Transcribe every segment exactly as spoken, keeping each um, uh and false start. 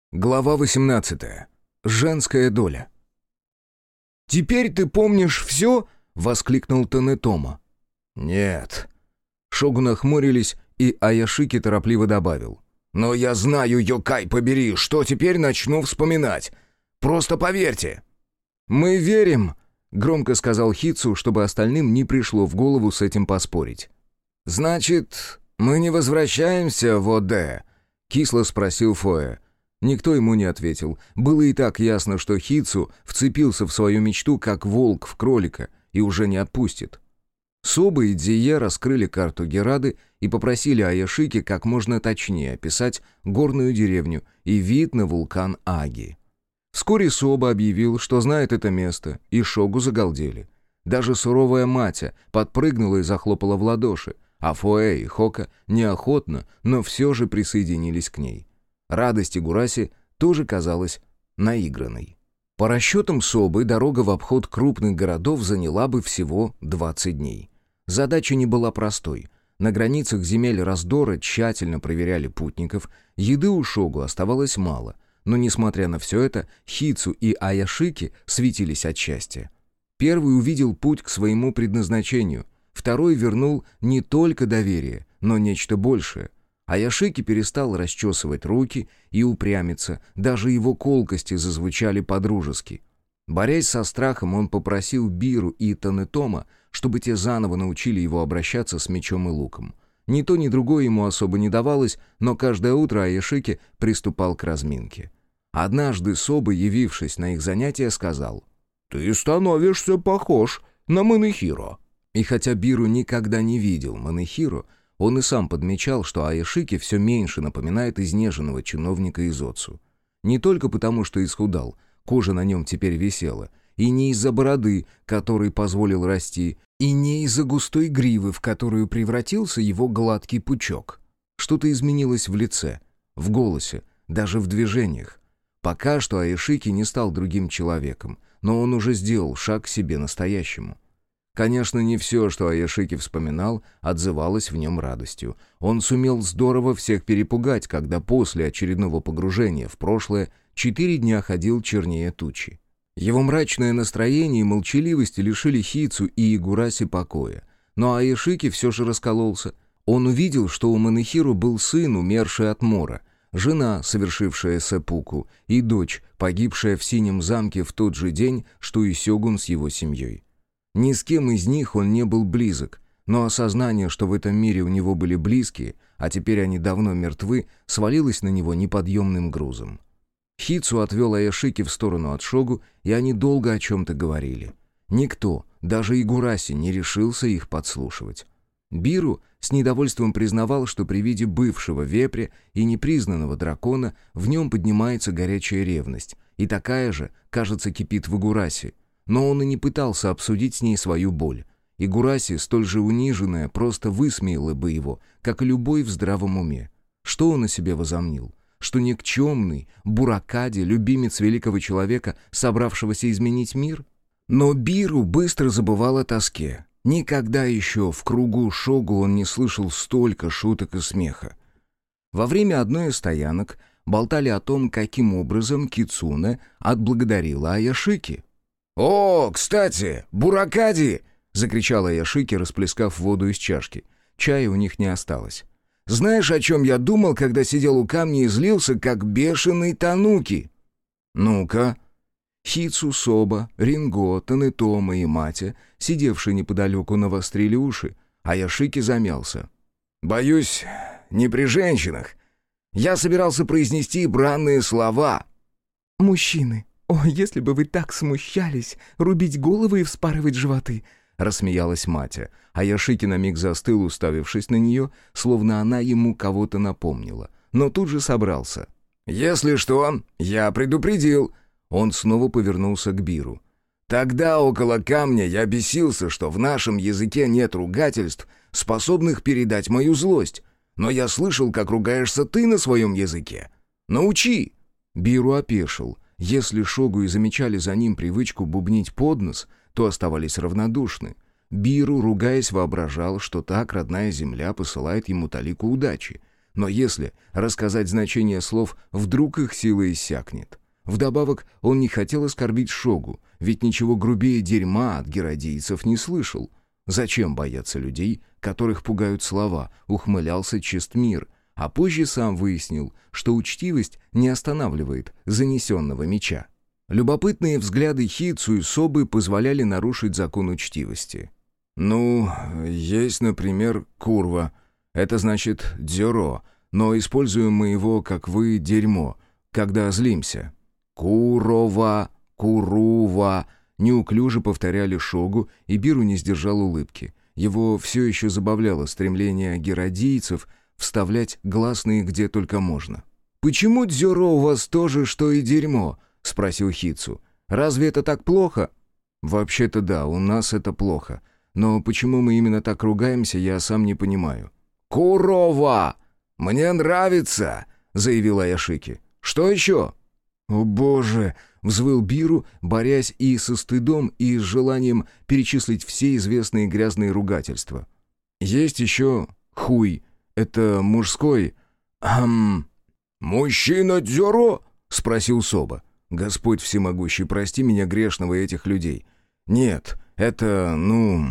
Глава восемнадцатая. Женская доля. «Теперь ты помнишь все?» — воскликнул Танетома. «Нет». Шогу нахмурились, и Аяшики торопливо добавил. «Но я знаю, Йокай, побери, что теперь начну вспоминать. Просто поверьте». «Мы верим», — громко сказал Хитсу, чтобы остальным не пришло в голову с этим поспорить. «Значит, мы не возвращаемся в Оде?» — кисло спросил Фоэ. Никто ему не ответил. Было и так ясно, что Хитсу вцепился в свою мечту, как волк в кролика, и уже не отпустит. Соба и Дзие раскрыли карту Герады и попросили Аяшики как можно точнее описать горную деревню и вид на вулкан Аги. Вскоре Соба объявил, что знает это место, и Шогу загалдели. Даже суровая Матя подпрыгнула и захлопала в ладоши, а Фоэ и Хока неохотно, но все же присоединились к ней. Радость Игураси тоже казалась наигранной. По расчетам Собы, дорога в обход крупных городов заняла бы всего двадцать дней. Задача не была простой. На границах земель раздора тщательно проверяли путников, еды у Шогу оставалось мало, но, несмотря на все это, Хитсу и Аяшики светились от счастья. Первый увидел путь к своему предназначению, второй вернул не только доверие, но нечто большее. Аяшики перестал расчесывать руки и упрямиться, даже его колкости зазвучали по-дружески. Борясь со страхом, он попросил Биру и Танетома, чтобы те заново научили его обращаться с мечом и луком. Ни то, ни другое ему особо не давалось, но каждое утро Аяшики приступал к разминке. Однажды Соба, явившись на их занятия, сказал: «Ты становишься похож на Манэхиро». И хотя Биру никогда не видел Манэхиро, он и сам подмечал, что Аяшики все меньше напоминает изнеженного чиновника из Отсу. Не только потому, что исхудал, кожа на нем теперь висела, и не из-за бороды, которой позволил расти, и не из-за густой гривы, в которую превратился его гладкий пучок. Что-то изменилось в лице, в голосе, даже в движениях. Пока что Аяшики не стал другим человеком, но он уже сделал шаг к себе настоящему. Конечно, не все, что Аяшики вспоминал, отзывалось в нем радостью. Он сумел здорово всех перепугать, когда после очередного погружения в прошлое четыре дня ходил чернее тучи. Его мрачное настроение и молчаливость лишили Хитсу и Игураси покоя. Но Аяшики все же раскололся. Он увидел, что у Манэхиро был сын, умерший от мора, жена, совершившая сэппуку, и дочь, погибшая в Синем замке в тот же день, что и сёгун с его семьей. Ни с кем из них он не был близок, но осознание, что в этом мире у него были близкие, а теперь они давно мертвы, свалилось на него неподъемным грузом. Хитсу отвел Аяшики в сторону от Шогу, и они долго о чем-то говорили. Никто, даже Игураси, не решился их подслушивать. Биру с недовольством признавал, что при виде бывшего вепря и непризнанного дракона в нем поднимается горячая ревность, и такая же, кажется, кипит в Игураси. Но он и не пытался обсудить с ней свою боль. Игураси, столь же униженная, просто высмеяла бы его, как и любой в здравом уме. Что он о себе возомнил? Что никчемный Буракади, любимец великого человека, собравшегося изменить мир? Но Биру быстро забывал о тоске. Никогда еще в кругу Шогу он не слышал столько шуток и смеха. Во время одной из стоянок болтали о том, каким образом Кицуне отблагодарила Аяшики. «О, кстати, Буракади!» — закричал Аяшики, расплескав воду из чашки. Чая у них не осталось. «Знаешь, о чем я думал, когда сидел у камня и злился, как бешеный тануки?» «Ну-ка». Хитсу, Соба, Ринго, Танетома и Матя, сидевшие неподалеку, навострили уши. Аяшики замялся. «Боюсь, не при женщинах. Я собирался произнести бранные слова». «Мужчины, о, если бы вы так смущались, рубить головы и вспарывать животы!» — рассмеялась Матя. Аяшики на миг застыл, уставившись на нее, словно она ему кого-то напомнила. Но тут же собрался. «Если что, я предупредил». Он снова повернулся к Биру. «Тогда около камня я бесился, что в нашем языке нет ругательств, способных передать мою злость. Но я слышал, как ругаешься ты на своем языке. Научи!» Биру опешил. Если Шогу и замечали за ним привычку бубнить под нос, то оставались равнодушны. Биру, ругаясь, воображал, что так родная земля посылает ему талику удачи. Но если рассказать значение слов, вдруг их сила иссякнет. Вдобавок, он не хотел оскорбить Шогу, ведь ничего грубее дерьма от геродийцев не слышал. Зачем бояться людей, которых пугают слова, ухмылялся Честмир, а позже сам выяснил, что учтивость не останавливает занесенного меча. Любопытные взгляды Хицу и Собы позволяли нарушить закон учтивости. «Ну, есть, например, курва. Это значит дзёро, но используем мы его, как вы, дерьмо, когда злимся». «Курова, курува», неуклюже повторяли Шогу, и Биру не сдержал улыбки. Его все еще забавляло стремление геродийцев вставлять гласные где только можно. «Почему дзёро у вас тоже, что и дерьмо?» — спросил Хицу. «Разве это так плохо?» «Вообще-то да, у нас это плохо. Но почему мы именно так ругаемся, я сам не понимаю». «Курова! Мне нравится!» — заявила Аяшики. «Что еще?» «О боже!» — взвыл Биру, борясь и со стыдом, и с желанием перечислить все известные грязные ругательства. «Есть еще хуй. Это мужской...» «Ам...» «Мужчина дзёро?» — спросил Соба. «Господь всемогущий, прости меня грешного и этих людей. Нет, это, ну,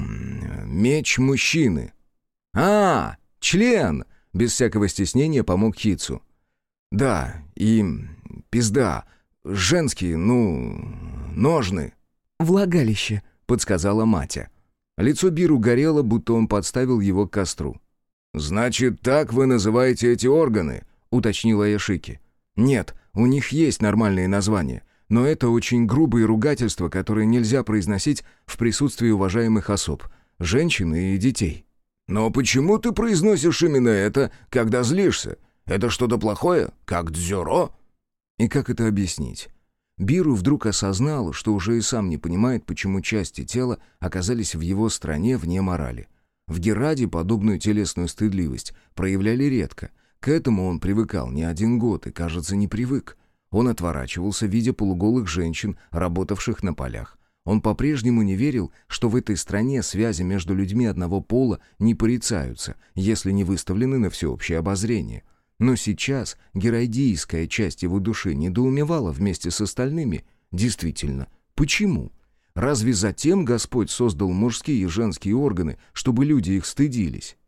меч мужчины». «А, член!» — без всякого стеснения помог Хицу. «Да, и пизда. Женские, ну, ножны». «Влагалище», — подсказала Матя. Лицо Биру горело, будто он подставил его к костру. «Значит, так вы называете эти органы?» — уточнила Яшики. «Нет, у них есть нормальные названия, но это очень грубые ругательства, которые нельзя произносить в присутствии уважаемых особ, женщин и детей». «Но почему ты произносишь именно это, когда злишься? Это что-то плохое, как дзёро?» И как это объяснить? Биру вдруг осознал, что уже и сам не понимает, почему части тела оказались в его стране вне морали. В Гераде подобную телесную стыдливость проявляли редко. К этому он привыкал не один год и, кажется, не привык. Он отворачивался, видя полуголых женщин, работавших на полях. Он по-прежнему не верил, что в этой стране связи между людьми одного пола не порицаются, если не выставлены на всеобщее обозрение. Но сейчас геройдийская часть его души недоумевала вместе с остальными. Действительно, почему? Разве затем Господь создал мужские и женские органы, чтобы люди их стыдились?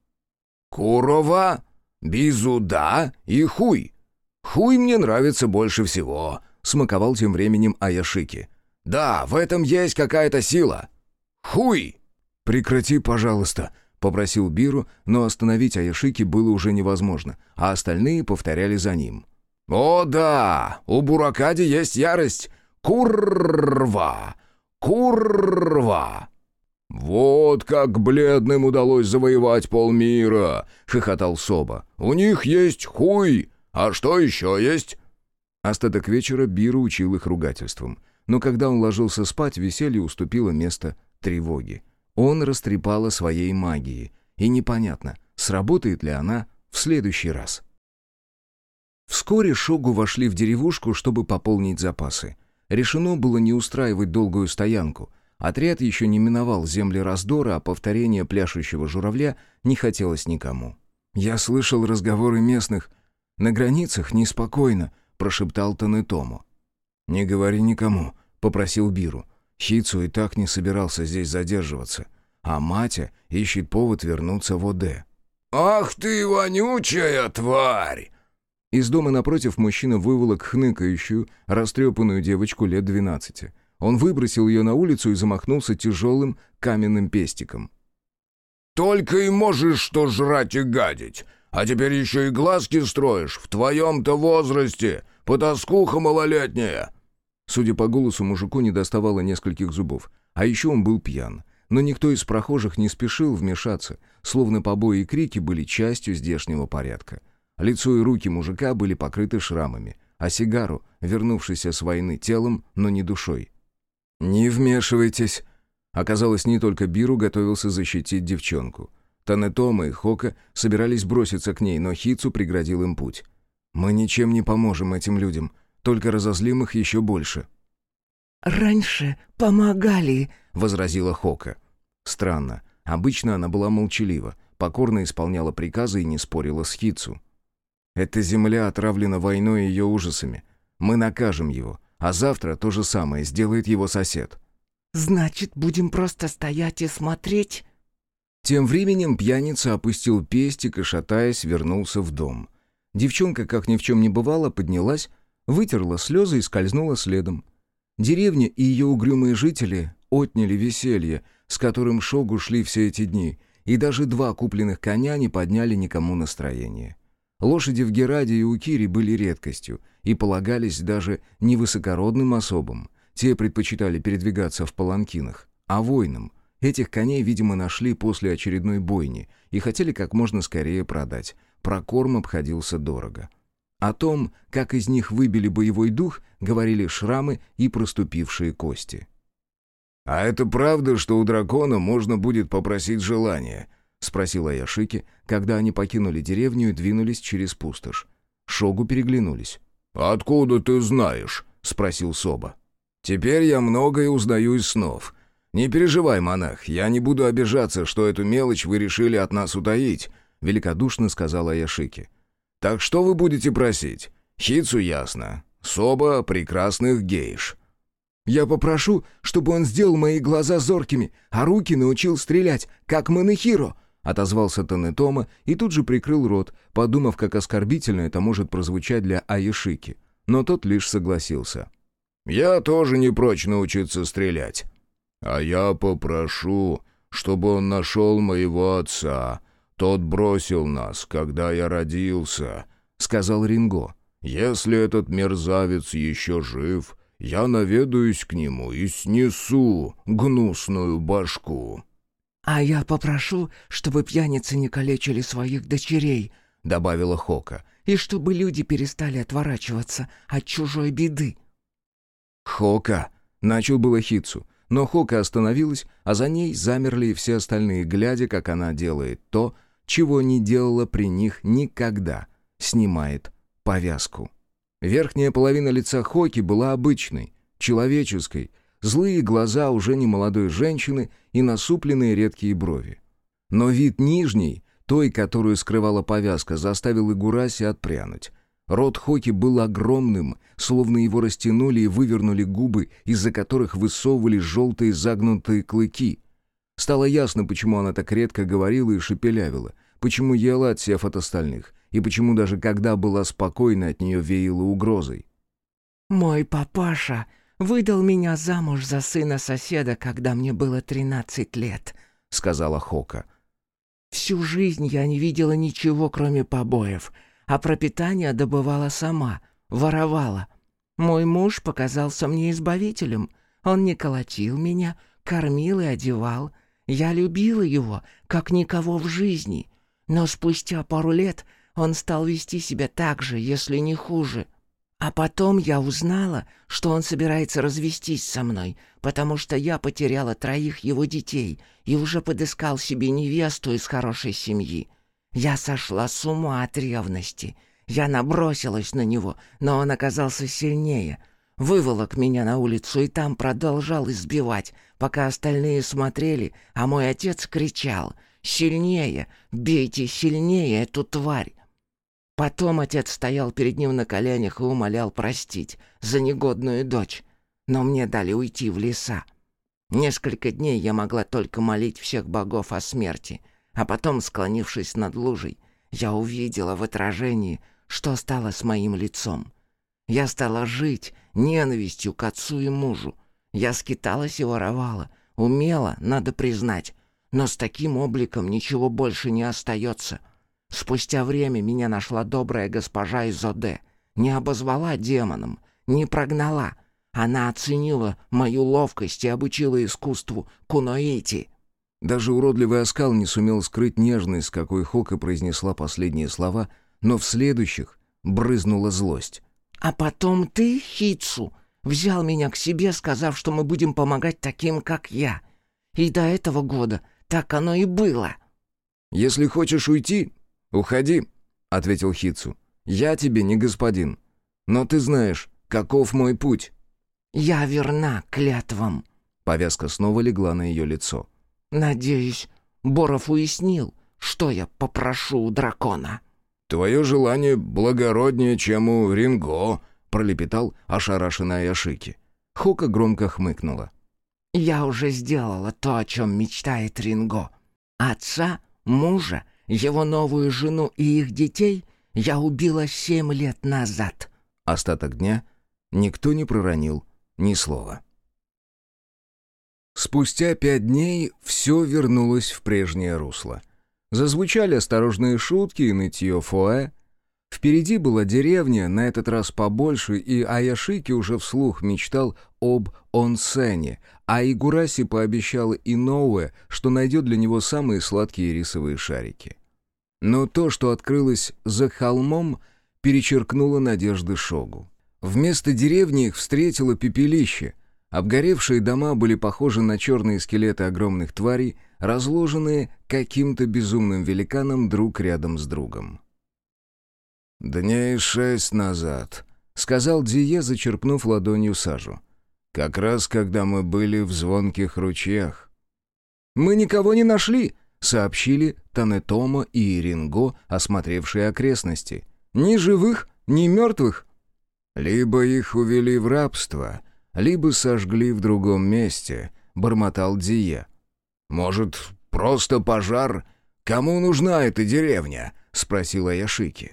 «Курова, бизуда и хуй. Хуй мне нравится больше всего», — смаковал тем временем Аяшики. «Да, в этом есть какая-то сила. Хуй!» «Прекрати, пожалуйста», — попросил Биру, но остановить Аяшики было уже невозможно, а остальные повторяли за ним. «О да, у Буракади есть ярость. Курва! Курва!» «Вот как бледным удалось завоевать полмира!» — хохотал Соба. «У них есть хуй! А что еще есть?» Остаток вечера Биру учил их ругательствам. Но когда он ложился спать, веселье уступило место тревоге. Он растрепало своей магией, и непонятно, сработает ли она в следующий раз. Вскоре Шогу вошли в деревушку, чтобы пополнить запасы. Решено было не устраивать долгую стоянку. Отряд еще не миновал земли раздора, а повторения пляшущего журавля не хотелось никому. «Я слышал разговоры местных. На границах неспокойно», — прошептал Танетому. «Не говори никому», — попросил Биру. Хицу и так не собирался здесь задерживаться, а Матя ищет повод вернуться в Оде. «Ах ты, вонючая тварь!» Из дома напротив мужчина выволок хныкающую, растрепанную девочку лет двенадцати. Он выбросил ее на улицу и замахнулся тяжелым каменным пестиком. «Только и можешь что жрать и гадить, а теперь еще и глазки строишь в твоем-то возрасте, потаскуха малолетняя!» Судя по голосу, мужику недоставало нескольких зубов. А еще он был пьян. Но никто из прохожих не спешил вмешаться, словно побои и крики были частью здешнего порядка. Лицо и руки мужика были покрыты шрамами, а Сигару, вернувшийся с войны телом, но не душой. «Не вмешивайтесь!» Оказалось, не только Биру готовился защитить девчонку. Танетома и Хока собирались броситься к ней, но Хицу преградил им путь. «Мы ничем не поможем этим людям, только разозлим их еще больше». «Раньше помогали», — возразила Хока. Странно. Обычно она была молчалива, покорно исполняла приказы и не спорила с Хицу. Эта земля отравлена войной и ее ужасами. Мы накажем его, а завтра то же самое сделает его сосед». «Значит, будем просто стоять и смотреть?» Тем временем пьяница опустил пестик и, шатаясь, вернулся в дом. Девчонка, как ни в чем не бывало, поднялась, вытерла слезы и скользнула следом. Деревня и ее угрюмые жители отняли веселье, с которым Шогу шли все эти дни, и даже два купленных коня не подняли никому настроение. Лошади в Гераде и Укире были редкостью и полагались даже не высокородным особам. Те предпочитали передвигаться в паланкинах, а воинам этих коней, видимо, нашли после очередной бойни и хотели как можно скорее продать. Прокорм обходился дорого. О том, как из них выбили боевой дух, говорили шрамы и проступившие кости. «А это правда, что у дракона можно будет попросить желание?» — спросил Аяшики, когда они покинули деревню и двинулись через пустошь. Шогу переглянулись. «Откуда ты знаешь?» — спросил Соба. «Теперь я многое узнаю из снов. Не переживай, монах, я не буду обижаться, что эту мелочь вы решили от нас утаить», — великодушно сказал Аяшики. «Так что вы будете просить? Хицу ясно. Соба — прекрасных гейш». «Я попрошу, чтобы он сделал мои глаза зоркими, а руки научил стрелять, как Манэхиро», — отозвался Танетома и тут же прикрыл рот, подумав, как оскорбительно это может прозвучать для Аяшики. Но тот лишь согласился. «Я тоже не прочь научиться стрелять. А я попрошу, чтобы он нашел моего отца. Тот бросил нас, когда я родился», — сказал Ринго. «Если этот мерзавец еще жив, я наведаюсь к нему и снесу гнусную башку». «А я попрошу, чтобы пьяницы не калечили своих дочерей», — добавила Хока, «и чтобы люди перестали отворачиваться от чужой беды». «Хока!» — начал было Хицу, но Хока остановилась, а за ней замерли и все остальные, глядя, как она делает то, чего не делала при них никогда — снимает повязку. Верхняя половина лица Хоки была обычной, человеческой, злые глаза уже не молодой женщины и насупленные редкие брови. Но вид нижней, той, которую скрывала повязка, заставил Игураси отпрянуть. Рот Хоки был огромным, словно его растянули и вывернули губы, из-за которых высовывались желтые загнутые клыки. Стало ясно, почему она так редко говорила и шепелявила, почему ела, отсев от остальных, и почему даже когда была спокойна, от нее веяло угрозой. «Мой папаша выдал меня замуж за сына соседа, когда мне было тринадцать лет», — сказала Хока. «Всю жизнь я не видела ничего, кроме побоев, а пропитание добывала сама, воровала. Мой муж показался мне избавителем. Он не колотил меня, кормил и одевал. Я любила его, как никого в жизни. Но спустя пару лет он стал вести себя так же, если не хуже. А потом я узнала, что он собирается развестись со мной, потому что я потеряла троих его детей и уже подыскал себе невесту из хорошей семьи. Я сошла с ума от ревности. Я набросилась на него, но он оказался сильнее. Выволок меня на улицу и там продолжал избивать, пока остальные смотрели, а мой отец кричал: «Сильнее! Бейте сильнее эту тварь!» Потом отец стоял перед ним на коленях и умолял простить за негодную дочь. Но мне дали уйти в леса. Несколько дней я могла только молить всех богов о смерти, а потом, склонившись над лужей, я увидела в отражении, что стало с моим лицом. Я стала жить ненавистью к отцу и мужу. Я скиталась и воровала, умела, надо признать, но с таким обликом ничего больше не остается. Спустя время меня нашла добрая госпожа из Оде, не обозвала демоном, не прогнала. Она оценила мою ловкость и обучила искусству куноити. Даже уродливый оскал не сумел скрыть нежность, с какой Хока произнесла последние слова, но в следующих брызнула злость. «А потом ты, Хицу, взял меня к себе, сказав, что мы будем помогать таким, как я. И до этого года так оно и было». «Если хочешь уйти, уходи», — ответил Хицу. «Я тебе не господин, но ты знаешь, каков мой путь». «Я верна клятвам». Повязка снова легла на ее лицо. «Надеюсь, Боров уяснил, что я попрошу у дракона». «Твое желание благороднее, чем у Ринго», — пролепетал ошарашенный Аяшики. Хока громко хмыкнула. «Я уже сделала то, о чем мечтает Ринго. Отца, мужа, его новую жену и их детей я убила семь лет назад». Остаток дня никто не проронил ни слова. Спустя пять дней все вернулось в прежнее русло. Зазвучали осторожные шутки и нытье Фуэ. Впереди была деревня, на этот раз побольше, и Аяшики уже вслух мечтал об онсене, а Игураси пообещала Иноуэ, что найдет для него самые сладкие рисовые шарики. Но то, что открылось за холмом, перечеркнуло надежды Шогу. Вместо деревни их встретило пепелище. Обгоревшие дома были похожи на черные скелеты огромных тварей, разложенные каким-то безумным великаном друг рядом с другом. «Дней шесть назад», — сказал Дзие, зачерпнув ладонью сажу. «Как раз когда мы были в звонких ручьях». «Мы никого не нашли», — сообщили Танетомо и Ринго, осмотревшие окрестности. «Ни живых, ни мертвых». «Либо их увели в рабство, либо сожгли в другом месте», — бормотал Дзие. «Может, просто пожар? Кому нужна эта деревня?» — спросил Аяшики.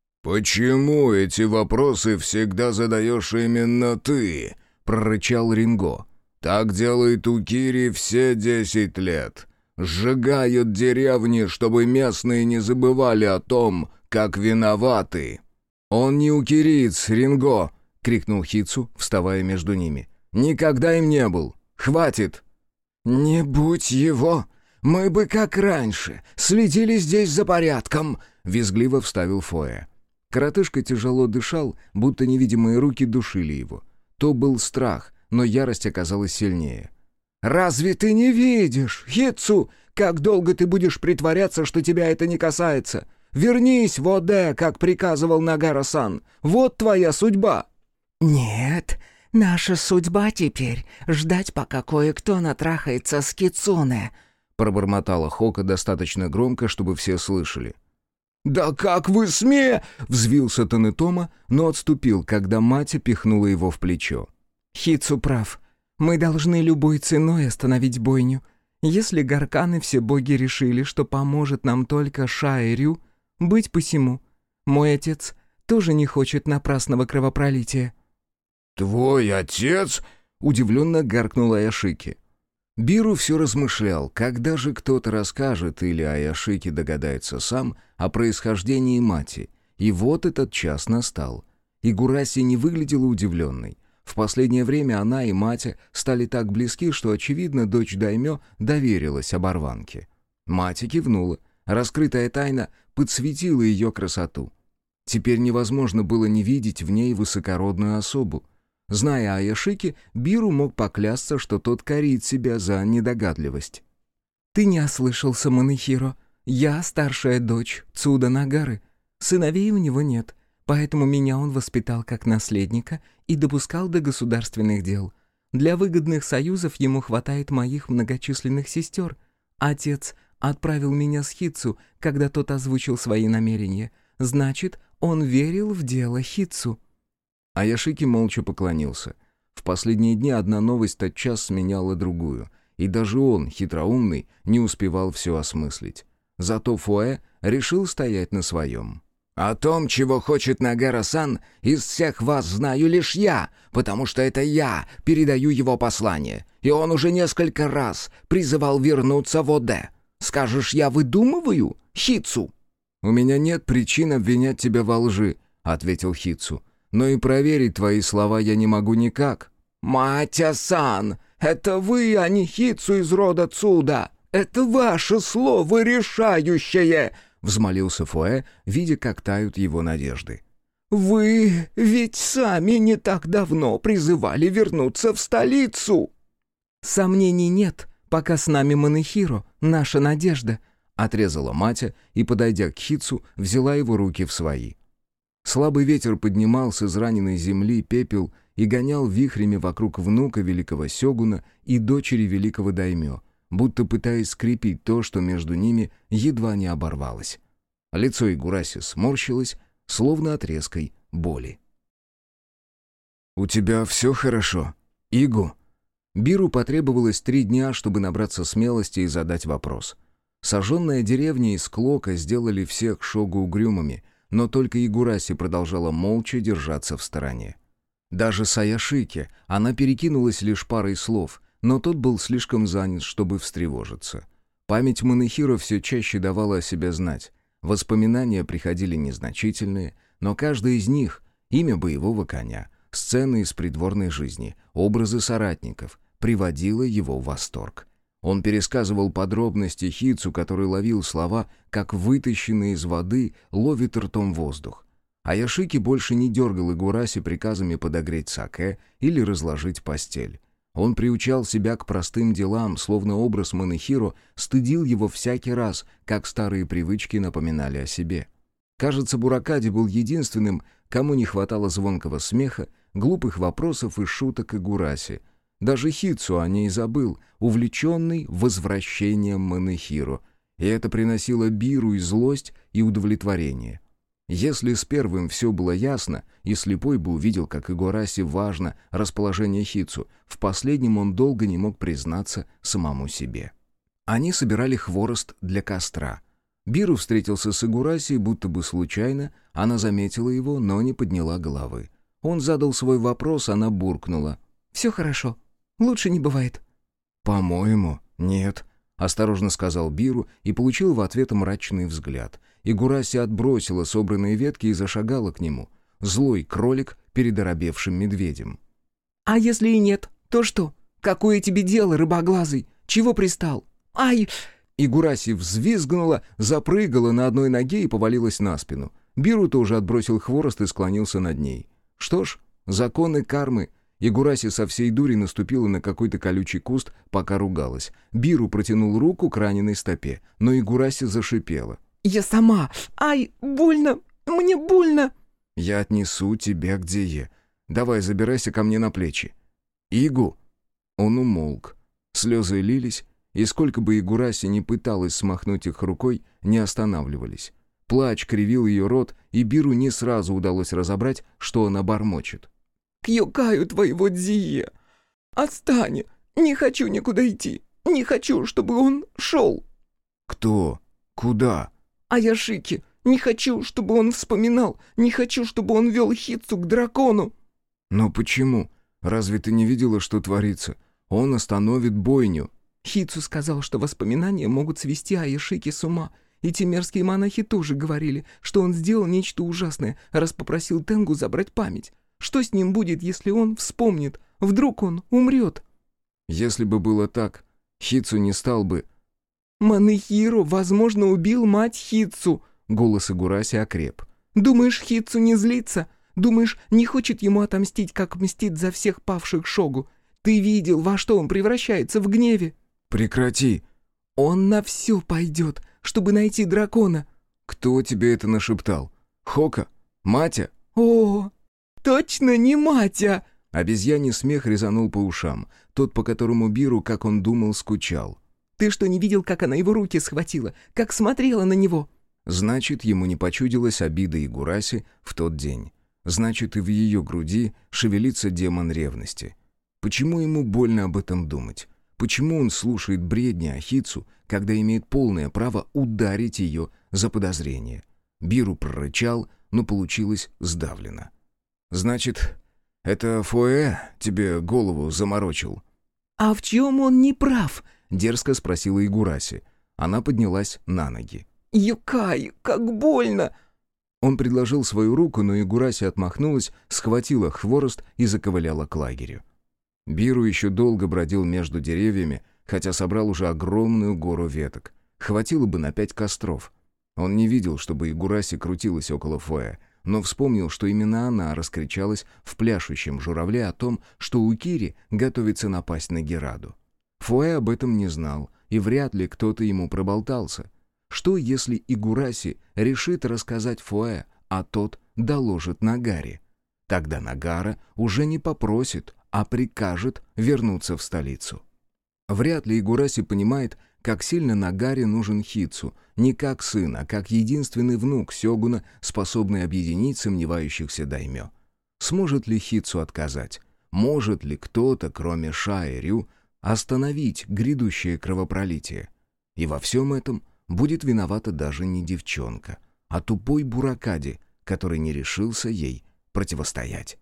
«Почему эти вопросы всегда задаешь именно ты?» — прорычал Ринго. «Так делает Укири все десять лет. Сжигают деревни, чтобы местные не забывали о том, как виноваты». «Он не укириец, Ринго!» — крикнул Хитсу, вставая между ними. «Никогда им не был. Хватит!» «Не будь его! Мы бы, как раньше, следили здесь за порядком!» — визгливо вставил Фоэ. Коротышка тяжело дышал, будто невидимые руки душили его. То был страх, но ярость оказалась сильнее. «Разве ты не видишь, Хитсу, как долго ты будешь притворяться, что тебя это не касается? Вернись в Оде, как приказывал Нагара-сан. Вот твоя судьба!» «Нет, наша судьба теперь — ждать, пока кое-кто натрахается с Кицуне», — пробормотала Хока достаточно громко, чтобы все слышали. «Да как вы сме...» — взвился Танетомо, но отступил, когда мать пихнула его в плечо. «Хитсу прав. Мы должны любой ценой остановить бойню. Если Гаркан и все боги решили, что поможет нам только Ша-Рю, быть посему. Мой отец тоже не хочет напрасного кровопролития». «Твой отец?» — удивленно гаркнул Аяшики. Биру все размышлял, когда же кто-то расскажет или Аяшики догадается сам о происхождении мати. И вот этот час настал. Игураси не выглядела удивленной. В последнее время она и мать стали так близки, что, очевидно, дочь Даймё доверилась оборванке. Мать кивнула. Раскрытая тайна подсветила ее красоту. Теперь невозможно было не видеть в ней высокородную особу. Зная Аяшики, Биру мог поклясться, что тот корит себя за недогадливость. «Ты не ослышался, Манэхиро. Я старшая дочь Цуда Нагары. Сыновей у него нет, поэтому меня он воспитал как наследника и допускал до государственных дел. Для выгодных союзов ему хватает моих многочисленных сестер. Отец отправил меня с Хитсу, когда тот озвучил свои намерения. Значит, он верил в дело Хитсу». Аяшики молча поклонился. В последние дни одна новость тотчас сменяла другую, и даже он, хитроумный, не успевал все осмыслить. Зато Фуэ решил стоять на своем. «О том, чего хочет Нагара-сан, из всех вас знаю лишь я, потому что это я передаю его послание, и он уже несколько раз призывал вернуться в Оде. Скажешь, я выдумываю, Хитсу?» «У меня нет причин обвинять тебя во лжи», — ответил Хитсу. «Но и проверить твои слова я не могу никак». «Матя-сан, это вы, а не Хитсу из рода Цуда. Это ваше слово решающее!» — взмолился Фуэ, видя, как тают его надежды. «Вы ведь сами не так давно призывали вернуться в столицу!» «Сомнений нет, пока с нами Манэхиро, наша надежда», — отрезала Матя и, подойдя к Хитсу, взяла его руки в свои. Слабый ветер поднимал с израненной земли пепел и гонял вихрями вокруг внука великого сёгуна и дочери великого даймё, будто пытаясь скрепить то, что между ними едва не оборвалось. Лицо Игураси сморщилось, словно от резкой боли. «У тебя все хорошо, Игу?» Биру потребовалось три дня, чтобы набраться смелости и задать вопрос. Сожженная деревня и склока сделали всех шогу угрюмыми, но только Игураси продолжала молча держаться в стороне. Даже с Аяшики она перекинулась лишь парой слов, но тот был слишком занят, чтобы встревожиться. Память Манэхиро все чаще давала о себе знать. Воспоминания приходили незначительные, но каждый из них — имя боевого коня, сцены из придворной жизни, образы соратников — приводило его в восторг. Он пересказывал подробности Хицу, который ловил слова, как вытащенный из воды ловит ртом воздух. Аяшики больше не дергал Игураси приказами подогреть саке или разложить постель. Он приучал себя к простым делам, словно образ Манэхиро стыдил его всякий раз, как старые привычки напоминали о себе. Кажется, Буракади был единственным, кому не хватало звонкого смеха, глупых вопросов и шуток Игураси. Даже Хицу о ней забыл, увлеченный возвращением Манэхиро, и это приносило Биру и злость, и удовлетворение. Если с первым все было ясно, и слепой бы увидел, как Игураси важно расположение Хицу, в последнем он долго не мог признаться самому себе. Они собирали хворост для костра. Биру встретился с Игураси, будто бы случайно, она заметила его, но не подняла головы. Он задал свой вопрос, она буркнула. «Все хорошо. Лучше не бывает». «По-моему, нет», — осторожно сказал Биру и получил в ответ мрачный взгляд. Игураси отбросила собранные ветки и зашагала к нему. Злой кролик перед оробевшим медведем. «А если и нет, то что? Какое тебе дело, рыбоглазый? Чего пристал? Ай!» Игураси взвизгнула, запрыгала на одной ноге и повалилась на спину. Биру тоже отбросил хворост и склонился над ней. Что ж, законы кармы. Игураси со всей дури наступила на какой-то колючий куст, пока ругалась. Биру протянул руку к раненой стопе, но Игураси зашипела. «Я сама! Ай, больно! Мне больно!» «Я отнесу тебя к Дие. Давай, забирайся ко мне на плечи». «Игу!» Он умолк. Слезы лились, и сколько бы Игураси ни пыталась смахнуть их рукой, не останавливались. Плач кривил ее рот, и Биру не сразу удалось разобрать, что она бормочет. «К Юкаю твоего Дие! Отстань! Не хочу никуда идти! Не хочу, чтобы он шел!» «Кто? Куда?» «Аяшики! Не хочу, чтобы он вспоминал! Не хочу, чтобы он вел Хицу к дракону!» «Но почему? Разве ты не видела, что творится? Он остановит бойню!» Хицу сказал, что воспоминания могут свести Аяшики с ума. И те мерзкие монахи тоже говорили, что он сделал нечто ужасное, раз попросил Тенгу забрать память. Что с ним будет, если он вспомнит? Вдруг он умрет? Если бы было так, Хицу не стал бы... «Манэхиро, возможно, убил мать Хицу!» Голос Игураси окреп. «Думаешь, Хицу не злится? Думаешь, не хочет ему отомстить, как мстит за всех павших шогу? Ты видел, во что он превращается в гневе?» «Прекрати!» «Он на все пойдет, чтобы найти дракона!» «Кто тебе это нашептал? Хока? Матя?» «О, точно не Матя!» Обезьяний смех резанул по ушам, тот, по которому Биру, как он думал, скучал. «Ты что, не видел, как она его руки схватила? Как смотрела на него?» Значит, ему не почудилась обида Игураси в тот день. Значит, и в ее груди шевелится демон ревности. Почему ему больно об этом думать? Почему он слушает бредни о Хицу, когда имеет полное право ударить ее за подозрение? Биру прорычал, но получилось сдавленно. «Значит, это Фуэ тебе голову заморочил?» «А в чем он не прав?» — дерзко спросила Игураси. Она поднялась на ноги. «Юкай, как больно!» Он предложил свою руку, но Игураси отмахнулась, схватила хворост и заковыляла к лагерю. Биру еще долго бродил между деревьями, хотя собрал уже огромную гору веток. Хватило бы на пять костров. Он не видел, чтобы Игураси крутилась около Фуэ, но вспомнил, что именно она раскричалась в пляшущем журавле о том, что Укири готовится напасть на Гераду. Фуэ об этом не знал, и вряд ли кто-то ему проболтался. Что, если Игураси решит рассказать Фуэ, а тот доложит Нагаре? Тогда Нагара уже не попросит, а прикажет вернуться в столицу. Вряд ли Игураси понимает, как сильно Нагаре нужен Хитсу, не как сын, а как единственный внук сёгуна, способный объединить сомневающихся даймё. Сможет ли Хитсу отказать? Может ли кто-то, кроме Ша и Рю, остановить грядущее кровопролитие? И во всем этом будет виновата даже не девчонка, а тупой Буракади, который не решился ей противостоять.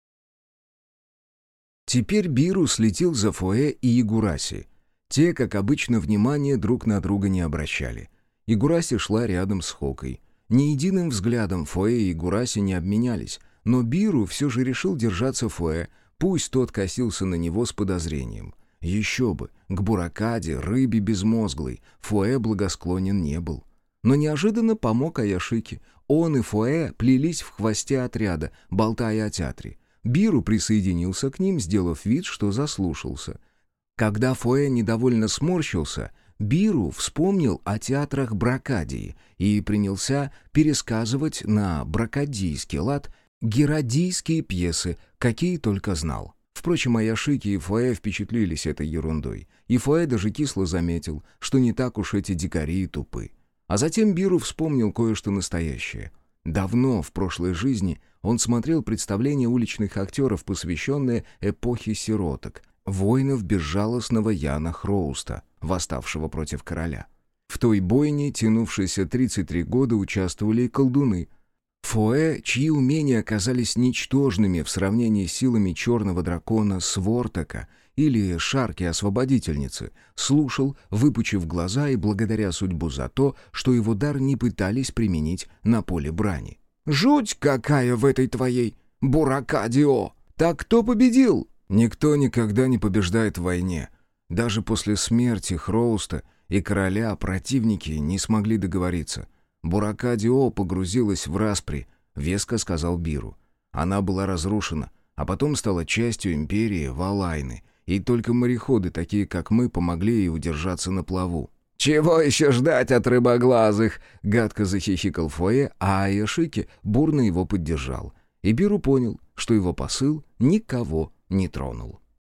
Теперь Биру следил за Фуэ и Игураси. Те, как обычно, внимания друг на друга не обращали. Игураси шла рядом с Хокой. Ни единым взглядом Фуэ и Игураси не обменялись, но Биру все же решил держаться Фуэ, пусть тот косился на него с подозрением. Еще бы, к Буракаде, рыбе безмозглой, Фуэ благосклонен не был. Но неожиданно помог Аяшики. Он и Фуэ плелись в хвосте отряда, болтая о театре. Биру присоединился к ним, сделав вид, что заслушался. Когда Фуэ недовольно сморщился, Биру вспомнил о театрах Бракадии и принялся пересказывать на бракадийский лад геродийские пьесы, какие только знал. Впрочем, Аяшики и Фуэ впечатлились этой ерундой, и Фуэ даже кисло заметил, что не так уж эти дикари и тупы. А затем Биру вспомнил кое-что настоящее. Давно, в прошлой жизни, он смотрел представление уличных актеров, посвященное эпохе сироток, воинов безжалостного Яна Хроуста, восставшего против короля. В той бойне, тянувшейся тридцать три года, участвовали и колдуны. Фуэ, чьи умения оказались ничтожными в сравнении с силами черного дракона Свортака или Шарки-освободительницы, слушал, выпучив глаза и благодаря судьбу за то, что его дар не пытались применить на поле брани. «Жуть какая в этой твоей Буракадио! Так кто победил?» «Никто никогда не побеждает в войне. Даже после смерти Хроуста и короля противники не смогли договориться. Буракадио погрузилась в распри», — веско сказал Биру. «Она была разрушена, а потом стала частью империи Валайны, и только мореходы, такие как мы, помогли ей удержаться на плаву». «Чего еще ждать от рыбоглазых?» — гадко захихикал Фуэ, а Аяшики бурно его поддержал. И Биру понял, что его посыл никого не тронул.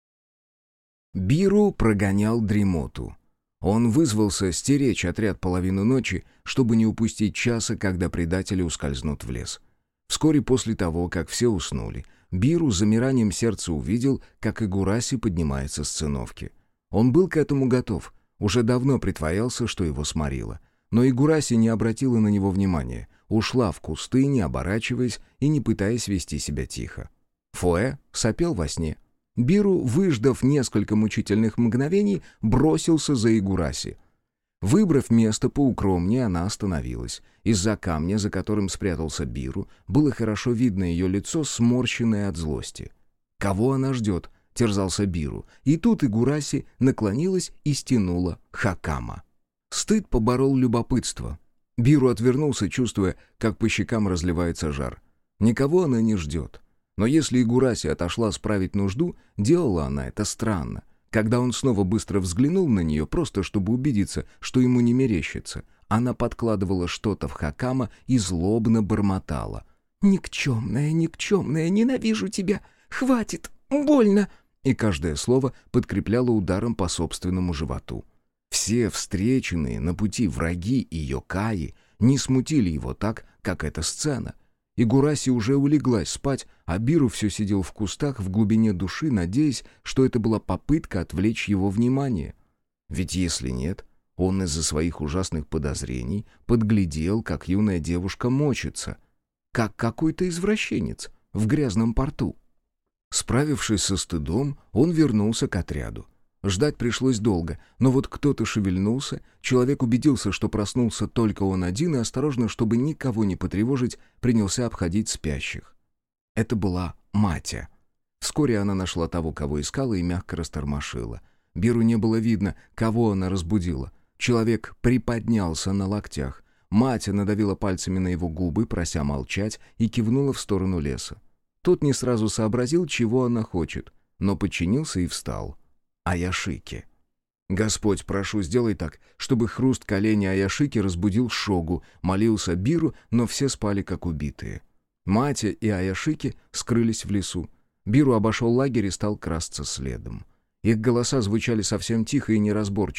Биру прогонял дремоту. Он вызвался стеречь отряд половину ночи, чтобы не упустить часа, когда предатели ускользнут в лес. Вскоре после того, как все уснули, Биру с замиранием сердца увидел, как Игураси поднимается с циновки. Он был к этому готов, уже давно притворялся, что его сморило. Но Игураси не обратила на него внимания, ушла в кусты, не оборачиваясь и не пытаясь вести себя тихо. Фуэ сопел во сне. Биру, выждав несколько мучительных мгновений, бросился за Игураси. Выбрав место поукромнее, она остановилась. Из-за камня, за которым спрятался Биру, было хорошо видно ее лицо, сморщенное от злости. «Кого она ждет?» — терзался Биру. И тут Игураси наклонилась и стянула хакама. Стыд поборол любопытство. Биру отвернулся, чувствуя, как по щекам разливается жар. Никого она не ждет. Но если Игураси отошла справить нужду, делала она это странно. Когда он снова быстро взглянул на нее, просто чтобы убедиться, что ему не мерещится, она подкладывала что-то в хакама и злобно бормотала. «Никчемная, никчемная, ненавижу тебя! Хватит! Больно!» И каждое слово подкрепляло ударом по собственному животу. Все встреченные на пути враги и йокаи не смутили его так, как эта сцена. Игураси уже улеглась спать, а Биру все сидел в кустах в глубине души, надеясь, что это была попытка отвлечь его внимание. Ведь если нет, он из-за своих ужасных подозрений подглядел, как юная девушка мочится, как какой-то извращенец в грязном порту. Справившись со стыдом, он вернулся к отряду. Ждать пришлось долго, но вот кто-то шевельнулся, человек убедился, что проснулся только он один, и осторожно, чтобы никого не потревожить, принялся обходить спящих. Это была Матя. Вскоре она нашла того, кого искала, и мягко растормошила. Биру не было видно, кого она разбудила. Человек приподнялся на локтях. Матя надавила пальцами на его губы, прося молчать, и кивнула в сторону леса. Тот не сразу сообразил, чего она хочет, но подчинился и встал. Аяшики. «Господь, прошу, сделай так, чтобы хруст колени Аяшики разбудил Шогу», молился Биру, но все спали как убитые. Матя и Аяшики скрылись в лесу. Биру обошел лагерь и стал красться следом. Их голоса звучали совсем тихо и неразборчиво.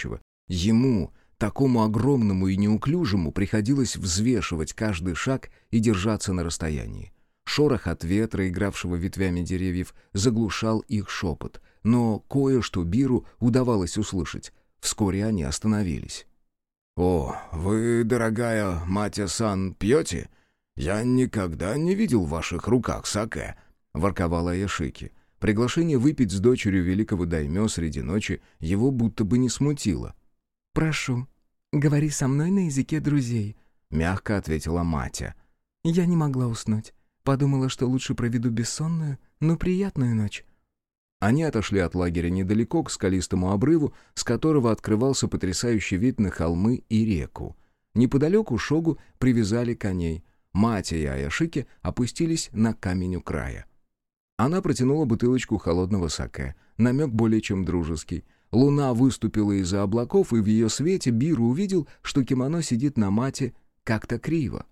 Ему, такому огромному и неуклюжему, приходилось взвешивать каждый шаг и держаться на расстоянии. Шорох от ветра, игравшего ветвями деревьев, заглушал их шепот, но кое-что Биру удавалось услышать. Вскоре они остановились. «О, вы, дорогая Матя-сан, пьете? Я никогда не видел в ваших руках саке», — ворковала Аяшики. Приглашение выпить с дочерью великого даймё среди ночи его будто бы не смутило. «Прошу, говори со мной на языке друзей», — мягко ответила Матя. «Я не могла уснуть. Подумала, что лучше проведу бессонную, но приятную ночь». Они отошли от лагеря недалеко к скалистому обрыву, с которого открывался потрясающий вид на холмы и реку. Неподалеку Шогу привязали коней. Матя и Аяшики опустились на камень у края. Она протянула бутылочку холодного саке, намек более чем дружеский. Луна выступила из-за облаков, и в ее свете Биру увидел, что кимоно сидит на Мате как-то криво.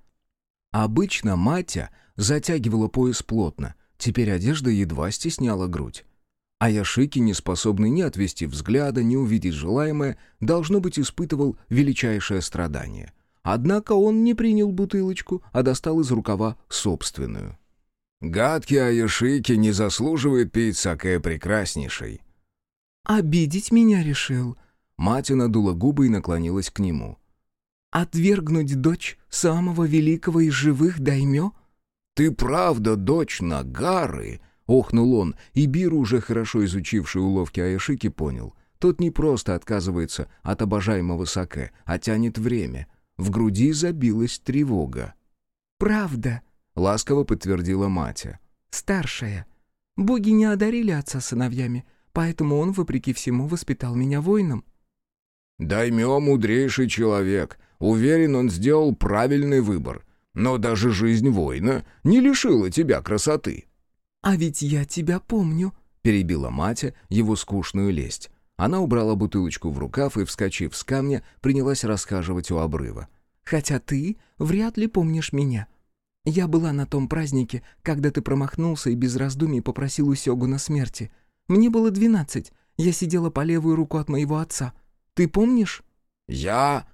Обычно Матя затягивала пояс плотно, теперь одежда едва стесняла грудь. Аяшики, не способный ни отвести взгляда, ни увидеть желаемое, должно быть, испытывал величайшее страдание. Однако он не принял бутылочку, а достал из рукава собственную. «Гадкий Аяшики не заслуживает пить саке прекраснейшей». «Обидеть меня решил?» Матя надула губы и наклонилась к нему. «Отвергнуть дочь самого великого из живых даймё?» «Ты правда дочь Нагары?» — охнул он, и Биру, уже хорошо изучивший уловки Аяшики, понял. Тот не просто отказывается от обожаемого саке, а тянет время. В груди забилась тревога. «Правда», — ласково подтвердила Матя. «Старшая. Боги не одарили отца сыновьями, поэтому он, вопреки всему, воспитал меня воином». «Даймё — мудрейший человек. Уверен, он сделал правильный выбор. Но даже жизнь воина не лишила тебя красоты». «А ведь я тебя помню», — перебила Матя его скучную лесть. Она убрала бутылочку в рукав и, вскочив с камня, принялась расхаживать у обрыва. «Хотя ты вряд ли помнишь меня. Я была на том празднике, когда ты промахнулся и без раздумий попросил у Сёгуна смерти. Мне было двенадцать, я сидела по левую руку от моего отца. Ты помнишь?» «Я?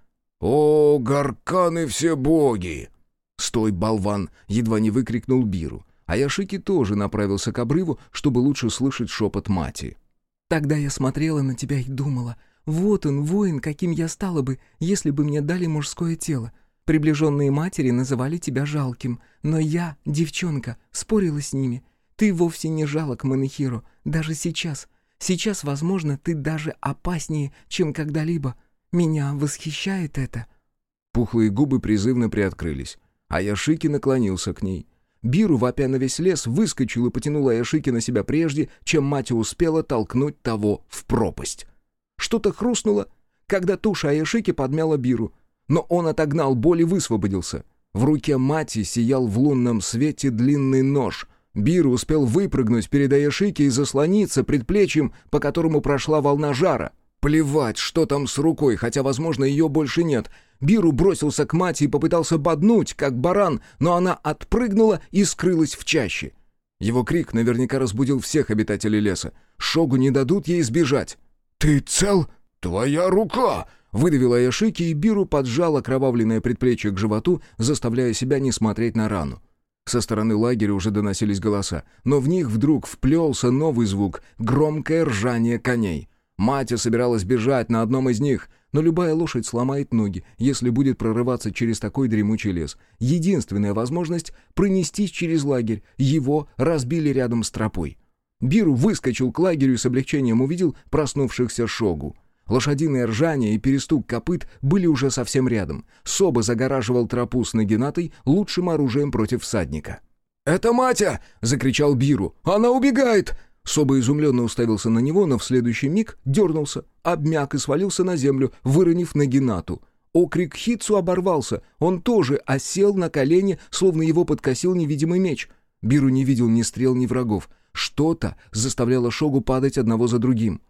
О, Гарканы все боги!» «Стой, болван!» — едва не выкрикнул Биру. Аяшики тоже направился к обрыву, чтобы лучше слышать шепот Мати. «Тогда я смотрела на тебя и думала, вот он, воин, каким я стала бы, если бы мне дали мужское тело. Приближенные матери называли тебя жалким, но я, девчонка, спорила с ними. Ты вовсе не жалок, Манехиро, даже сейчас. Сейчас, возможно, ты даже опаснее, чем когда-либо. Меня восхищает это». Пухлые губы призывно приоткрылись. Аяшики наклонился к ней. Биру, вопя на весь лес, выскочил и потянул Аяшики на себя прежде, чем мать успела толкнуть того в пропасть. Что-то хрустнуло, когда туша Аяшики подмяла Биру, но он отогнал боль и высвободился. В руке мати сиял в лунном свете длинный нож. Биру успел выпрыгнуть перед Аяшики и заслониться предплечьем, по которому прошла волна жара. Плевать, что там с рукой, хотя, возможно, ее больше нет. Биру бросился к мати и попытался боднуть, как баран, но она отпрыгнула и скрылась в чаще. Его крик наверняка разбудил всех обитателей леса. Шогу не дадут ей сбежать. «Ты цел? Твоя рука!» — выдавила Аяшики, и Биру поджал окровавленное предплечье к животу, заставляя себя не смотреть на рану. Со стороны лагеря уже доносились голоса, но в них вдруг вплелся новый звук — громкое ржание коней. Матя собиралась бежать на одном из них, но любая лошадь сломает ноги, если будет прорываться через такой дремучий лес. Единственная возможность — пронестись через лагерь. Его разбили рядом с тропой. Биру выскочил к лагерю и с облегчением увидел проснувшихся Шогу. Лошадиное ржание и перестук копыт были уже совсем рядом. Соба загораживал тропу с Нагинатой лучшим оружием против всадника. «Это Матя!» — закричал Биру. «Она убегает!» Соба изумленно уставился на него, но в следующий миг дернулся, обмяк и свалился на землю, выронив Нагинату. Окрик Хитсу оборвался, он тоже осел на колени, словно его подкосил невидимый меч. Биру не видел ни стрел, ни врагов. Что-то заставляло Шогу падать одного за другим.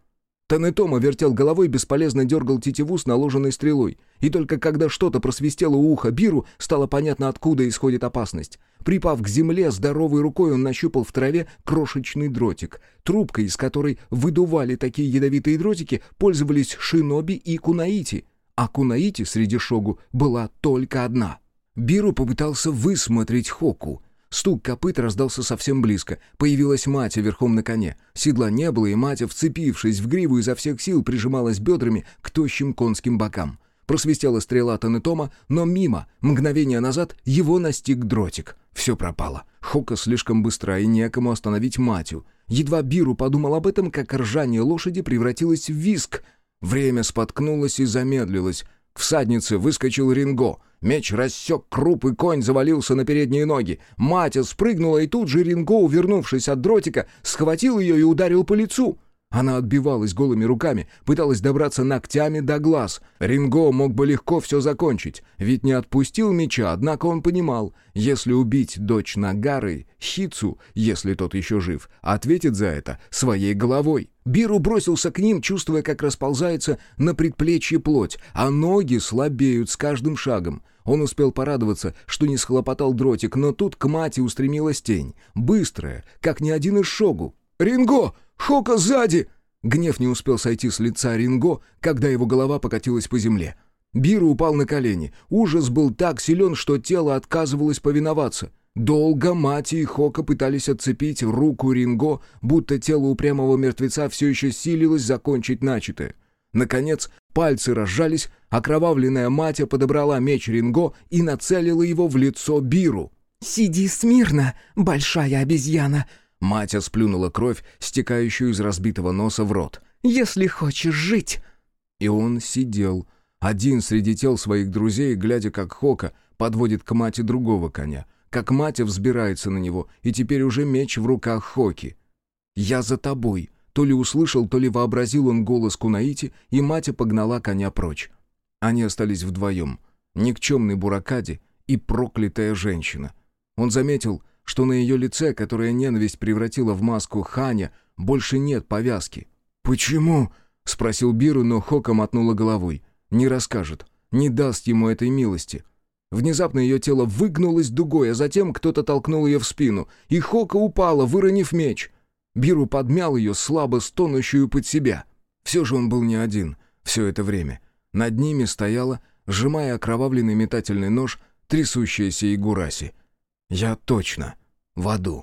Танетома вертел головой, бесполезно дергал тетиву с наложенной стрелой. И только когда что-то просвистело у уха Биру, стало понятно, откуда исходит опасность. Припав к земле, здоровой рукой он нащупал в траве крошечный дротик. Трубкой, из которой выдували такие ядовитые дротики, пользовались шиноби и кунаити. А кунаити среди шогу была только одна. Биру попытался высмотреть Хоку. Стук копыт раздался совсем близко. Появилась Матя верхом на коне. Седла не было, и Матя, вцепившись в гриву, изо всех сил прижималась бедрами к тощим конским бокам. Просвистела стрела Танетома, но мимо, мгновение назад, его настиг дротик. Все пропало. Хока слишком быстра, и некому остановить Матю. Едва Биру подумал об этом, как ржание лошади превратилось в визг. Время споткнулось и замедлилось. К всаднице выскочил Ринго. Меч рассек круп, и конь завалился на передние ноги. Матя спрыгнула, и тут же Ринго, увернувшись от дротика, схватил ее и ударил по лицу. Она отбивалась голыми руками, пыталась добраться ногтями до глаз. Ринго мог бы легко все закончить, ведь не отпустил меча, однако он понимал, если убить дочь Нагары, Хицу, если тот еще жив, ответит за это своей головой. Биру бросился к ним, чувствуя, как расползается на предплечье плоть, а ноги слабеют с каждым шагом. Он успел порадоваться, что не схлопотал дротик, но тут к Мате устремилась тень, быстрая, как ни один из шогу. «Ринго! Хока сзади!» Гнев не успел сойти с лица Ринго, когда его голова покатилась по земле. Биру упал на колени. Ужас был так силен, что тело отказывалось повиноваться. Долго Мати и Хока пытались отцепить руку Ринго, будто тело упрямого мертвеца все еще силилось закончить начатое. Наконец, пальцы разжались, окровавленная Матя подобрала меч Ринго и нацелила его в лицо Биру. «Сиди смирно, большая обезьяна!» Матя сплюнула кровь, стекающую из разбитого носа в рот. «Если хочешь жить!» И он сидел, один среди тел своих друзей, глядя, как Хока подводит к Мате другого коня, как Матя взбирается на него, и теперь уже меч в руках Хоки. «Я за тобой!» То ли услышал, то ли вообразил он голос Кунаити, и Матя погнала коня прочь. Они остались вдвоем. Никчемный Буракади и проклятая женщина. Он заметил, что на ее лице, которое ненависть превратила в маску Ханя, больше нет повязки. «Почему?» — спросил Биру, но Хока мотнула головой. Не расскажет, не даст ему этой милости. Внезапно ее тело выгнулось дугой, а затем кто-то толкнул ее в спину, и Хока упала, выронив меч. Биру подмял ее, слабо стонущую под себя. Все же он был не один все это время. Над ними стояла, сжимая окровавленный метательный нож, трясущаяся Игураси. «Я точно в аду».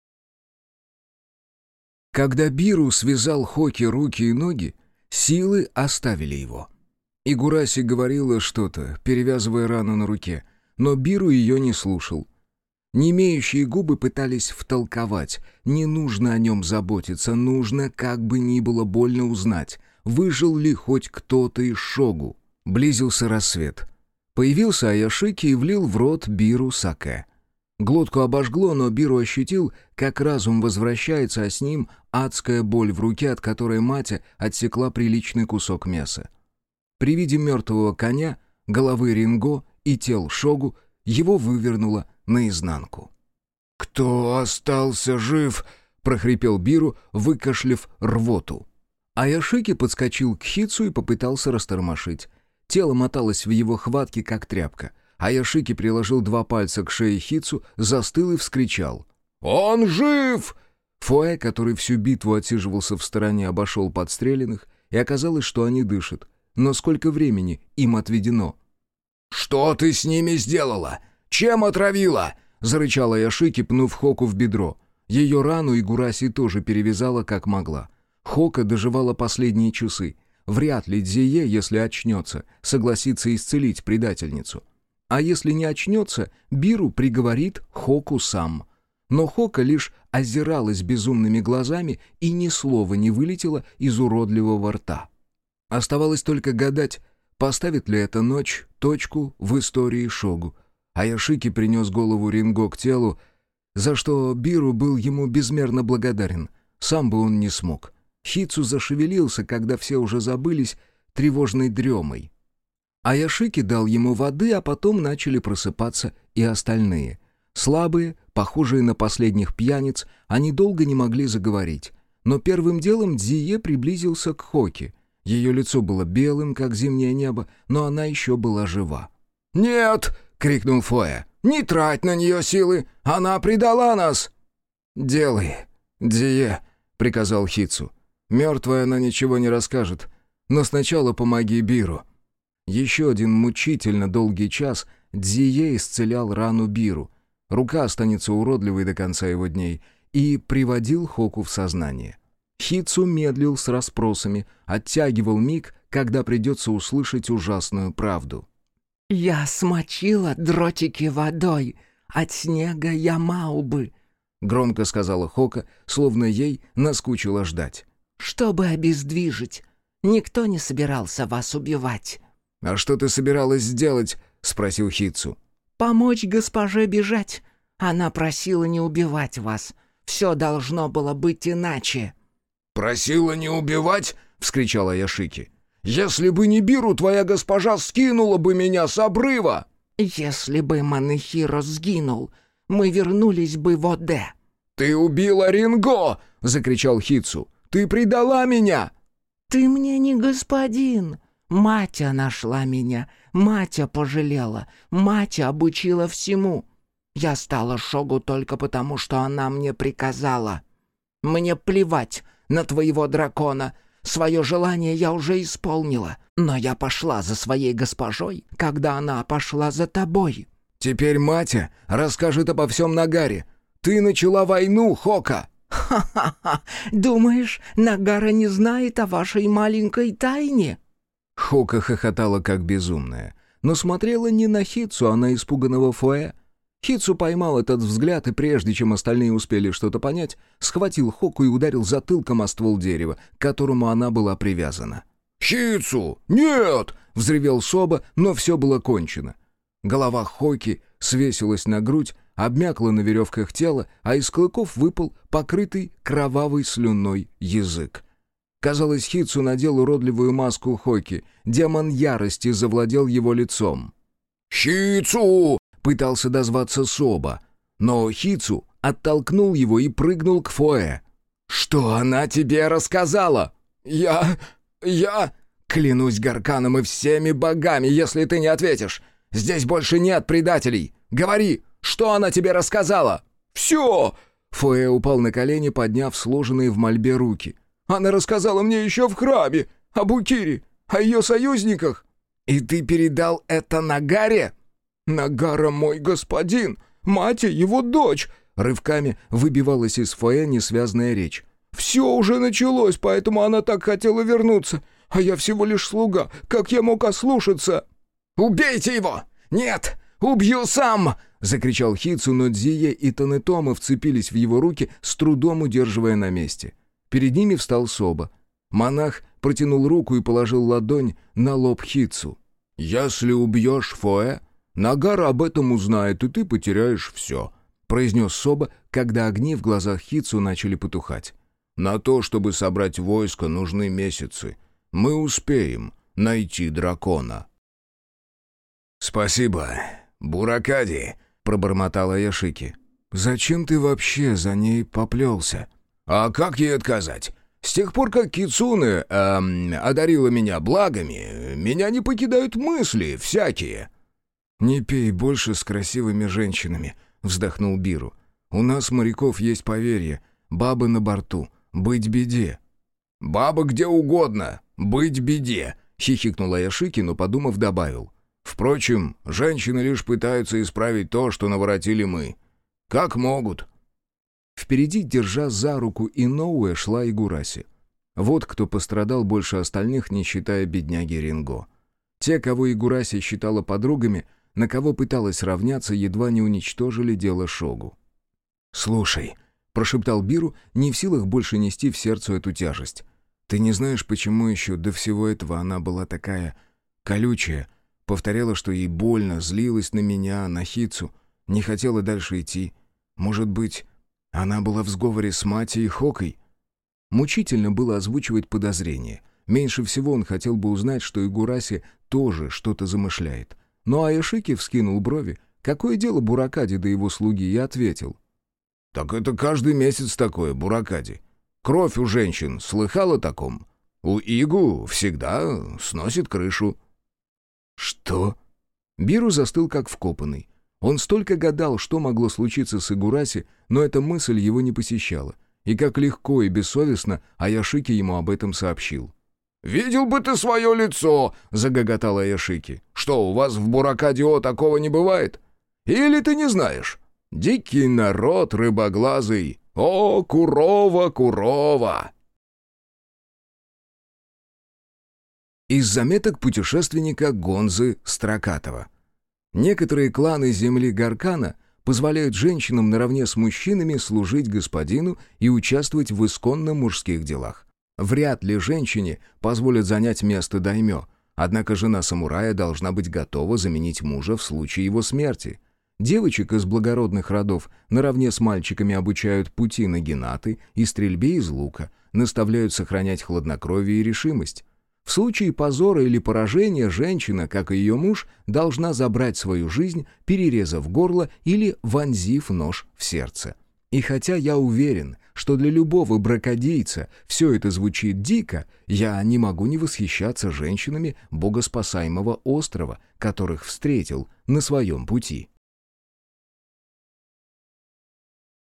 Когда Биру связал Хоки руки и ноги, силы оставили его. Игураси говорила что-то, перевязывая рану на руке, но Биру ее не слушал. Немеющие губы пытались втолковать. Не нужно о нем заботиться, нужно, как бы ни было больно, узнать, выжил ли хоть кто-то из шогу. Близился рассвет. Появился Аяшики и влил в рот Биру саке. Глотку обожгло, но Биру ощутил, как разум возвращается, а с ним адская боль в руке, от которой Матя отсекла приличный кусок мяса. При виде мертвого коня, головы Ринго и тел шогу его вывернуло наизнанку. «Кто остался жив?» — прохрипел Биру, выкашлив рвоту. Аяшики подскочил к Хицу и попытался растормошить. Тело моталось в его хватке, как тряпка. Аяшики приложил два пальца к шее Хицу, застыл и вскричал. «Он жив!» Фуэ, который всю битву отсиживался в стороне, обошел подстреленных, и оказалось, что они дышат. Но сколько времени им отведено? «Что ты с ними сделала? Чем отравила?» — зарычала Аяшики, пнув Хоку в бедро. Ее рану Игураси тоже перевязала, как могла. Хока доживала последние часы. Вряд ли Дзие, если очнется, согласится исцелить предательницу. А если не очнется, Биру приговорит Хоку сам. Но Хока лишь озиралась безумными глазами, и ни слова не вылетело из уродливого рта. Оставалось только гадать, поставит ли эта ночь точку в истории шогу. Аяшики принес голову Ринго к телу, за что Биру был ему безмерно благодарен. Сам бы он не смог. Хицу зашевелился, когда все уже забылись тревожной дремой. Аяшики дал ему воды, а потом начали просыпаться и остальные. Слабые, похожие на последних пьяниц, они долго не могли заговорить. Но первым делом Дзие приблизился к Хоке. Ее лицо было белым, как зимнее небо, но она еще была жива. «Нет!» — крикнул Фоэ. «Не трать на нее силы! Она предала нас!» «Делай, Дзие!» — приказал Хитсу. «Мертвая она ничего не расскажет. Но сначала помоги Биру». Еще один мучительно долгий час Дзие исцелял рану Биру. Рука останется уродливой до конца его дней. И приводил Хоку в сознание. Хитсу медлил с расспросами, оттягивал миг, когда придется услышать ужасную правду. «Я смочила дротики водой, от снега я маубы», — громко сказала Хока, словно ей наскучило ждать. «Чтобы обездвижить. Никто не собирался вас убивать». «А что ты собиралась сделать?» — спросил Хитсу. «Помочь госпоже бежать. Она просила не убивать вас. Все должно было быть иначе». «Просила не убивать?» — вскричала Яшики. «Если бы не Биру, твоя госпожа скинула бы меня с обрыва!» «Если бы Манэхиро сгинул, мы вернулись бы в Оде». «Ты убила Ринго!» — закричал Хитсу. «Ты предала меня!» «Ты мне не господин. Матя нашла меня, Матя пожалела, Матя обучила всему. Я стала Шогу только потому, что она мне приказала. Мне плевать на твоего дракона. Свое желание я уже исполнила. Но я пошла за своей госпожой, когда она пошла за тобой». «Теперь Матя расскажет обо всем Нагаре. Ты начала войну, Хока!» «Ха-ха-ха! Думаешь, Нагара не знает о вашей маленькой тайне?» Хока хохотала как безумная, но смотрела не на Хитсу, а на испуганного Фоэ. Хитсу поймал этот взгляд и, прежде чем остальные успели что-то понять, схватил Хоку и ударил затылком о ствол дерева, к которому она была привязана. «Хитсу! Нет!» — взревел Соба, но все было кончено. Голова Хоки свесилась на грудь, обмякла на веревках тело, а из клыков выпал покрытый кровавой слюной язык. Казалось, Хитсу надел уродливую маску Хоки. Демон ярости завладел его лицом. «Хитсу!» — пытался дозваться Соба, но Хитсу оттолкнул его и прыгнул к Фоэ. «Что она тебе рассказала?» «Я... я...» «Клянусь Гарканом и всеми богами, если ты не ответишь. Здесь больше нет предателей. Говори, что она тебе рассказала?» «Все!» Фоэ упал на колени, подняв сложенные в мольбе руки. «Она рассказала мне еще в храме, об Укире, о ее союзниках». «И ты передал это Нагаре?» «Нагара мой господин, мать его дочь!» Рывками выбивалась из Фоэ несвязная речь. «Все уже началось, поэтому она так хотела вернуться, а я всего лишь слуга, как я мог ослушаться?» «Убейте его! Нет, убью сам!» — закричал Хитсу, но Дзие и Танетома вцепились в его руки, с трудом удерживая на месте. Перед ними встал Соба. Монах протянул руку и положил ладонь на лоб Хитсу. «Если убьешь Фоэ, Нагара об этом узнает, и ты потеряешь все», — произнес Соба, когда огни в глазах Хитсу начали потухать. «На то, чтобы собрать войско, нужны месяцы. Мы успеем найти дракона». «Спасибо, Буракади», — пробормотала Яшики. «Зачем ты вообще за ней поплелся?» «А как ей отказать? С тех пор, как Кицуне эм, одарила меня благами, меня не покидают мысли всякие». «Не пей больше с красивыми женщинами», — вздохнул Биру. «У нас, моряков, есть поверье. Бабы на борту. Быть беде». «Баба где угодно. Быть беде», — хихикнула Яшики, но, подумав, добавил. «Впрочем, женщины лишь пытаются исправить то, что наворотили мы. Как могут». Впереди, держа за руку Иноуэ, шла Игураси. Вот кто пострадал больше остальных, не считая бедняги Ринго. Те, кого Игураси считала подругами, на кого пыталась равняться, едва не уничтожили дело Шогу. «Слушай», — прошептал Биру, не в силах больше нести в сердце эту тяжесть. «Ты не знаешь, почему еще до всего этого она была такая колючая, повторяла, что ей больно, злилась на меня, на Хитсу, не хотела дальше идти. Может быть, она была в сговоре с Матей и Хокой?» Мучительно было озвучивать подозрения. Меньше всего он хотел бы узнать, что Игураси тоже что-то замышляет. Но Аяшики вскинул брови. Какое дело Буракади до его слуги, и ответил. «Так это каждый месяц такое, Буракади. Кровь у женщин, слыхал о таком? У Игу всегда сносит крышу». «Что?» Биру застыл как вкопанный. Он столько гадал, что могло случиться с Игураси, но эта мысль его не посещала. И как легко и бессовестно Аяшики ему об этом сообщил. «Видел бы ты свое лицо!» — загоготал Аяшики. «Что, у вас в Буракадио такого не бывает? Или ты не знаешь? Дикий народ рыбоглазый! О, Курова, Курова!» Из заметок путешественника Гонзы Строкатова. Некоторые кланы земли Гаркана позволяют женщинам наравне с мужчинами служить господину и участвовать в исконно мужских делах. Вряд ли женщине позволят занять место даймё, однако жена самурая должна быть готова заменить мужа в случае его смерти. Девочек из благородных родов наравне с мальчиками обучают пути нагинаты и стрельбе из лука, наставляют сохранять хладнокровие и решимость. В случае позора или поражения женщина, как и ее муж, должна забрать свою жизнь, перерезав горло или вонзив нож в сердце. И хотя я уверен, что для любого бракодейца все это звучит дико, я не могу не восхищаться женщинами богоспасаемого острова, которых встретил на своем пути.